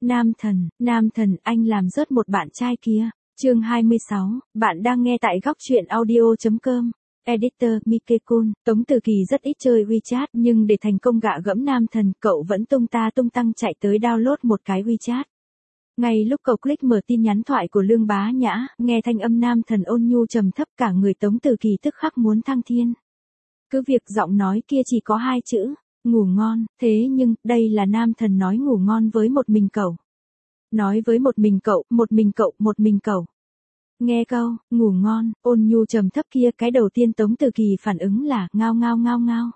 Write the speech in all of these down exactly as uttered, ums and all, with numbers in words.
Nam thần, nam thần, anh làm rớt một bạn trai kia. Chương hai mươi sáu, bạn đang nghe tại góc truyện audio chấm com. Editor, Mikekun, Tống Từ Kỳ rất ít chơi WeChat nhưng để thành công gạ gẫm nam thần, cậu vẫn tung ta tung tăng chạy tới download một cái WeChat. Ngay lúc cậu click mở tin nhắn thoại của Lương Bá Nhã, nghe thanh âm nam thần ôn nhu trầm thấp, cả người Tống Từ Kỳ tức khắc muốn thăng thiên. Cứ việc giọng nói kia chỉ có hai chữ, ngủ ngon, thế nhưng, đây là nam thần nói ngủ ngon với một mình cậu. Nói với một mình cậu, một mình cậu, một mình cậu. Nghe câu, ngủ ngon, ôn nhu trầm thấp kia, cái đầu tiên Tống Từ Kỳ phản ứng là, ngao ngao ngao ngao.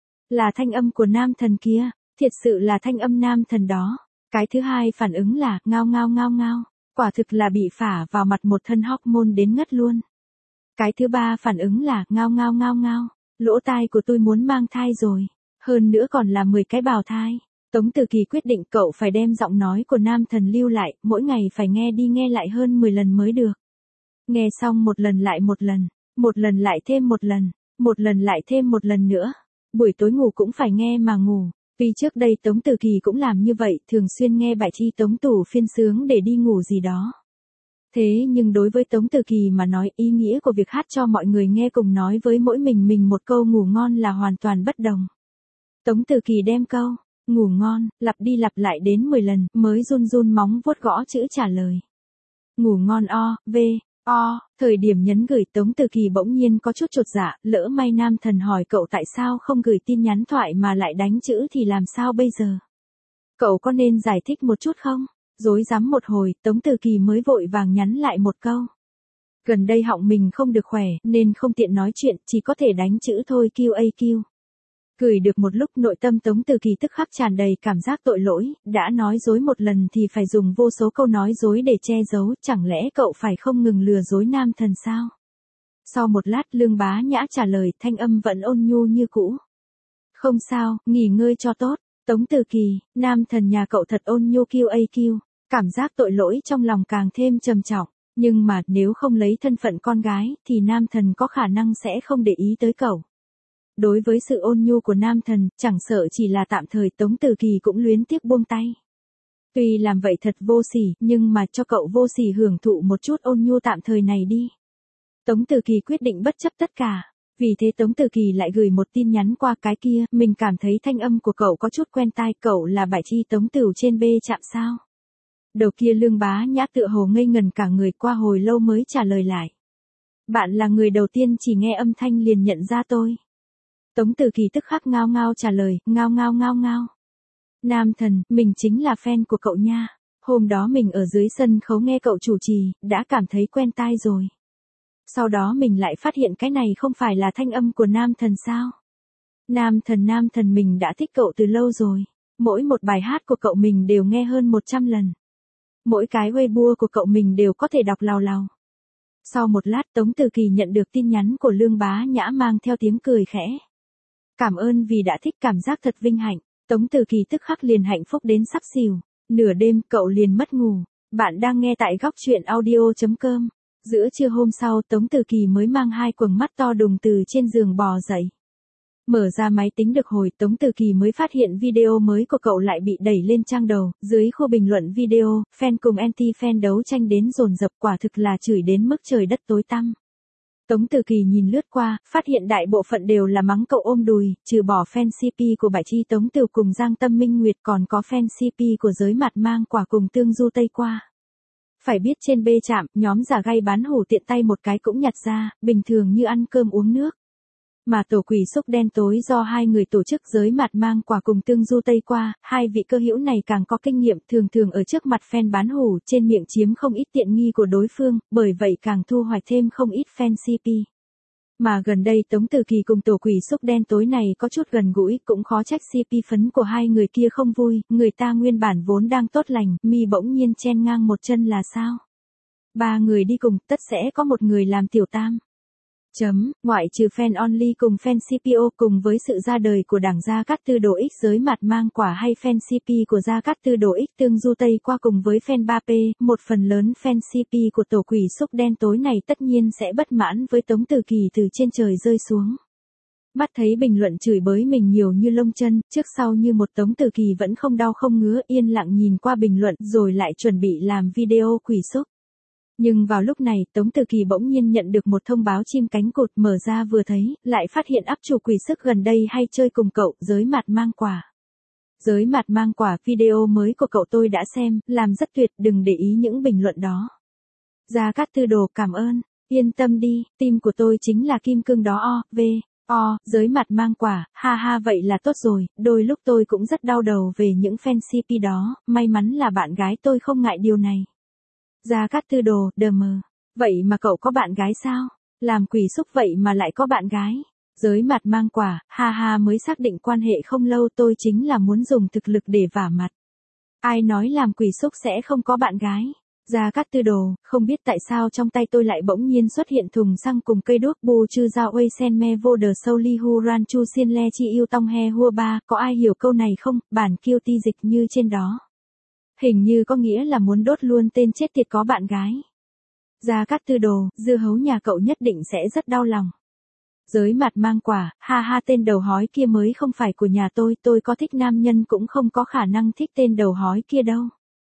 Là thanh âm của nam thần kia, thiệt sự là thanh âm nam thần đó. Cái thứ hai phản ứng là, ngao ngao ngao ngao, quả thực là bị phả vào mặt một thân hormone đến ngất luôn. Cái thứ ba phản ứng là, ngao ngao ngao ngao, lỗ tai của tôi muốn mang thai rồi, hơn nữa còn là mười cái bào thai. Tống Từ Kỳ quyết định cậu phải đem giọng nói của nam thần lưu lại, mỗi ngày phải nghe đi nghe lại hơn mười lần mới được. Nghe xong một lần lại một lần, một lần lại thêm một lần, một lần lại thêm một lần nữa. Buổi tối ngủ cũng phải nghe mà ngủ. Vì trước đây Tống Từ Kỳ cũng làm như vậy, thường xuyên nghe bài thi Tống Tủ Phiên sướng để đi ngủ gì đó. Thế nhưng đối với Tống Từ Kỳ mà nói, ý nghĩa của việc hát cho mọi người nghe cùng nói với mỗi mình mình một câu ngủ ngon là hoàn toàn bất đồng. Tống Từ Kỳ đem câu ngủ ngon lặp đi lặp lại đến mười lần mới run run móng vuốt gõ chữ trả lời. Ngủ ngon o, v, o, thời điểm nhấn gửi Tống Từ Kỳ bỗng nhiên có chút chột dạ, lỡ may nam thần hỏi cậu tại sao không gửi tin nhắn thoại mà lại đánh chữ thì làm sao bây giờ? Cậu có nên giải thích một chút không? Rối rắm một hồi, Tống Từ Kỳ mới vội vàng nhắn lại một câu. Gần đây họng mình không được khỏe, nên không tiện nói chuyện, chỉ có thể đánh chữ thôi quy a quy. Gửi được một lúc nội tâm Tống Từ Kỳ tức khắc tràn đầy cảm giác tội lỗi, đã nói dối một lần thì phải dùng vô số câu nói dối để che giấu, chẳng lẽ cậu phải không ngừng lừa dối nam thần sao? Sau một lát Lương Bá Nhã trả lời, thanh âm vẫn ôn nhu như cũ. Không sao, nghỉ ngơi cho tốt. Tống Từ Kỳ, nam thần nhà cậu thật ôn nhu quy a quy, cảm giác tội lỗi trong lòng càng thêm trầm trọng, nhưng mà nếu không lấy thân phận con gái thì nam thần có khả năng sẽ không để ý tới cậu. Đối với sự ôn nhu của nam thần, chẳng sợ chỉ là tạm thời Tống Từ Kỳ cũng luyến tiếc buông tay. Tuy làm vậy thật vô sỉ, nhưng mà cho cậu vô sỉ hưởng thụ một chút ôn nhu tạm thời này đi. Tống Từ Kỳ quyết định bất chấp tất cả. Vì thế Tống Từ Kỳ lại gửi một tin nhắn qua, cái kia, mình cảm thấy thanh âm của cậu có chút quen tai, cậu là Bải Chi Tống Tửu trên bê trạm sao? Đầu kia Lương Bá Nhã tựa hồ ngây ngần cả người, qua hồi lâu mới trả lời lại. Bạn là người đầu tiên chỉ nghe âm thanh liền nhận ra tôi. Tống Từ Kỳ tức khắc ngao ngao trả lời, ngao ngao ngao ngao. Nam thần, mình chính là fan của cậu nha. Hôm đó mình ở dưới sân khấu nghe cậu chủ trì, đã cảm thấy quen tai rồi. Sau đó mình lại phát hiện cái này không phải là thanh âm của nam thần sao? Nam thần nam thần mình đã thích cậu từ lâu rồi. Mỗi một bài hát của cậu mình đều nghe hơn một trăm lần. Mỗi cái Weibo của cậu mình đều có thể đọc lào lào. Sau một lát Tống Từ Kỳ nhận được tin nhắn của Lương Bá Nhã mang theo tiếng cười khẽ. Cảm ơn vì đã thích, cảm giác thật vinh hạnh. Tống Từ Kỳ tức khắc liền hạnh phúc đến sắp xỉu. Nửa đêm cậu liền mất ngủ. Bạn đang nghe tại góc truyện audio chấm com. Giữa trưa hôm sau Tống Từ Kỳ mới mang hai quầng mắt to đùng từ trên giường bò dậy. Mở ra máy tính được hồi Tống Từ Kỳ mới phát hiện video mới của cậu lại bị đẩy lên trang đầu, dưới khu bình luận video, fan cùng anti-fan đấu tranh đến dồn dập, quả thực là chửi đến mức trời đất tối tăm. Tống Từ Kỳ nhìn lướt qua, phát hiện đại bộ phận đều là mắng cậu ôm đùi, trừ bỏ fan xê pê của Bải Chi Tống Tửu cùng Giang Tâm Minh Nguyệt còn có fan xê pê của Giới Mặt Mang Quả cùng Tương Du Tây Qua. Phải biết trên bê trạm, nhóm giả gay bán hủ tiện tay một cái cũng nhặt ra, bình thường như ăn cơm uống nước. Mà tổ quỷ xúc đen tối do hai người tổ chức Giới Mặt Mang Quả cùng Tương Du Tây Qua, hai vị cơ hữu này càng có kinh nghiệm, thường thường ở trước mặt fan bán hủ trên miệng chiếm không ít tiện nghi của đối phương, bởi vậy càng thu hoạch thêm không ít fan xê pê. Mà gần đây Tống Từ Kỳ cùng tổ quỷ xúc đen tối này có chút gần gũi, cũng khó trách xê pê phấn của hai người kia không vui, người ta nguyên bản vốn đang tốt lành, mi bỗng nhiên chen ngang một chân là sao? Ba người đi cùng, tất sẽ có một người làm tiểu tam. Chấm, ngoại trừ fan only cùng fan xê pê o cùng với sự ra đời của đảng Gia Cát Tư Đồ X Giới Mặt Mang Quả hay fan xê pê của Gia Cát Tư Đồ X Tương Du Tây Qua cùng với fan ba pê, một phần lớn fan xê pê của tổ quỷ xúc đen tối này tất nhiên sẽ bất mãn với Tống Từ Kỳ từ trên trời rơi xuống. Mắt thấy bình luận chửi bới mình nhiều như lông chân, trước sau như một Tống Từ Kỳ vẫn không đau không ngứa, yên lặng nhìn qua bình luận rồi lại chuẩn bị làm video quỷ xúc. Nhưng vào lúc này, Tống Từ Kỳ bỗng nhiên nhận được một thông báo chim cánh cụt, mở ra vừa thấy, lại phát hiện áp chủ quỷ sức gần đây hay chơi cùng cậu, Giới Mặt Mang Quả. Giới Mặt Mang Quả, video mới của cậu tôi đã xem, làm rất tuyệt, đừng để ý những bình luận đó. Gia Cát Tư Đồ, cảm ơn, yên tâm đi, team của tôi chính là kim cương đó o, v, o, Giới Mặt Mang Quả, ha ha vậy là tốt rồi, đôi lúc tôi cũng rất đau đầu về những fan xê pê đó, may mắn là bạn gái tôi không ngại điều này. Gia Cát Tư Đồ, đờ mờ, vậy mà cậu có bạn gái sao? Làm quỷ xúc vậy mà lại có bạn gái? Giới Mặt Mang Quả, ha ha mới xác định quan hệ không lâu, tôi chính là muốn dùng thực lực để vả mặt. Ai nói làm quỷ xúc sẽ không có bạn gái? Gia Cát Tư Đồ, không biết tại sao trong tay tôi lại bỗng nhiên xuất hiện thùng xăng cùng cây đuốc bu chư giao uây sen me vô đờ sâu li hu ran chu xiên le chi yêu tong he hua ba, có ai hiểu câu này không? Bản kiêu ti dịch như trên đó. Hình như có nghĩa là muốn đốt luôn tên chết tiệt có bạn gái. Gia Cát Tư Đồ, dưa hấu nhà cậu nhất định sẽ rất đau lòng. Giới Mặt Mang Quả, ha ha tên đầu hói kia mới không phải của nhà tôi, tôi có thích nam nhân cũng không có khả năng thích tên đầu hói kia đâu.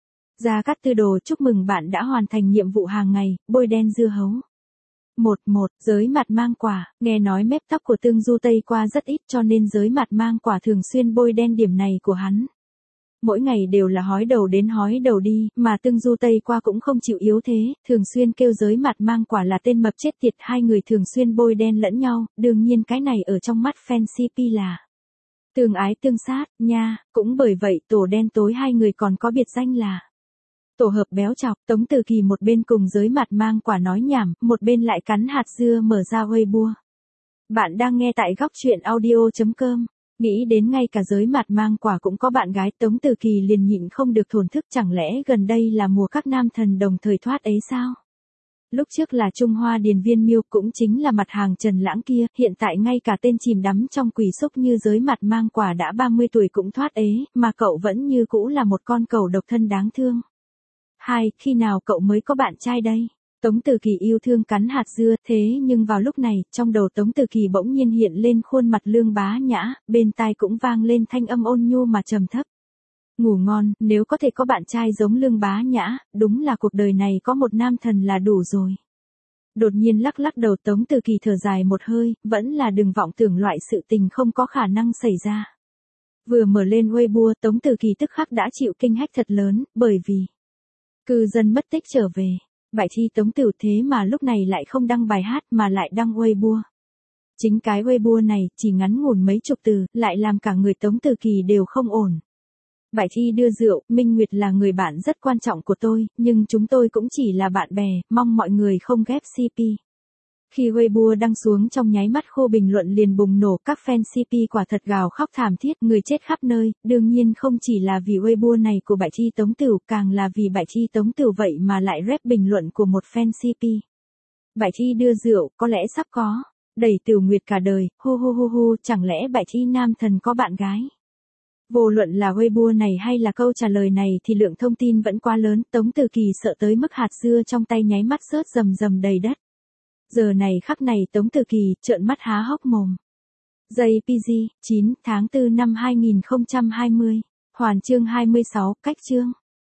Gia Cát Tư Đồ, chúc mừng bạn đã hoàn thành nhiệm vụ hàng ngày, bôi đen dưa hấu. Một một, Giới Mặt Mang Quả, nghe nói mép tóc của Tương Du Tây qua rất ít cho nên Giới Mặt Mang Quả thường xuyên bôi đen điểm này của hắn. Mỗi ngày đều là hói đầu đến hói đầu đi, mà Tương Du Tây qua cũng không chịu yếu thế, thường xuyên kêu Giới Mặt Mang Quả là tên mập chết tiệt, hai người thường xuyên bôi đen lẫn nhau, đương nhiên cái này ở trong mắt fan xê pê là tương ái tương sát, nha, cũng bởi vậy tổ đen tối hai người còn có biệt danh là tổ hợp béo chọc. Tống Từ Kỳ một bên cùng Giới Mặt Mang Quả nói nhảm, một bên lại cắn hạt dưa mở ra Weibo. Bạn đang nghe tại góc truyện audio chấm com. Nghĩ đến ngay cả Giới Mặt Mang Quả cũng có bạn gái, Tống Từ Kỳ liền nhịn không được thổn thức, chẳng lẽ gần đây là mùa các nam thần đồng thời thoát ấy sao? Lúc trước là Trung Hoa Điền Viên Miêu, cũng chính là mặt hàng Trần Lãng kia, hiện tại ngay cả tên chìm đắm trong quỷ xúc như Giới Mặt Mang Quả đã ba mươi tuổi cũng thoát ế, mà cậu vẫn như cũ là một con cẩu độc thân đáng thương. Hai, khi nào cậu mới có bạn trai đây? Tống Từ Kỳ yêu thương cắn hạt dưa, thế nhưng vào lúc này, trong đầu Tống Từ Kỳ bỗng nhiên hiện lên khuôn mặt Lương Bá Nhã, bên tai cũng vang lên thanh âm ôn nhu mà trầm thấp. Ngủ ngon, nếu có thể có bạn trai giống Lương Bá Nhã, đúng là cuộc đời này có một nam thần là đủ rồi. Đột nhiên lắc lắc đầu, Tống Từ Kỳ thở dài một hơi, vẫn là đừng vọng tưởng loại sự tình không có khả năng xảy ra. Vừa mở lên Weibo, Tống Từ Kỳ tức khắc đã chịu kinh hách thật lớn, bởi vì cư dân mất tích trở về. Bại Chi Tống Tửu thế mà lúc này lại không đăng bài hát mà lại đăng Weibo. Chính cái Weibo này, chỉ ngắn ngủn mấy chục từ, lại làm cả người Tống Từ Kỳ đều không ổn. Bại Chi đưa rượu, Minh Nguyệt là người bạn rất quan trọng của tôi, nhưng chúng tôi cũng chỉ là bạn bè, mong mọi người không ghép xê pê. Khi Weibo đăng xuống trong nháy mắt khô bình luận liền bùng nổ, các fan xê pê quả thật gào khóc thảm thiết, người chết khắp nơi, đương nhiên không chỉ là vì Weibo này của Bại Chi Tống Tửu, càng là vì Bại Chi Tống Tửu vậy mà lại rep bình luận của một fan xê pê. Bại Chi đưa rượu, có lẽ sắp có, đẩy Tiểu Nguyệt cả đời, hu hu hu hu, chẳng lẽ Bại Chi nam thần có bạn gái? Vô luận là Weibo này hay là câu trả lời này thì lượng thông tin vẫn quá lớn, Tống Từ Kỳ sợ tới mức hạt dưa trong tay nháy mắt rớt rầm rầm đầy đất. Giờ này khắc này Tống Từ Kỳ trợn mắt há hốc mồm. giây pê giê, chín tháng tư năm hai nghìn không trăm hai mươi. Hoàn chương hai mươi sáu, cách chương.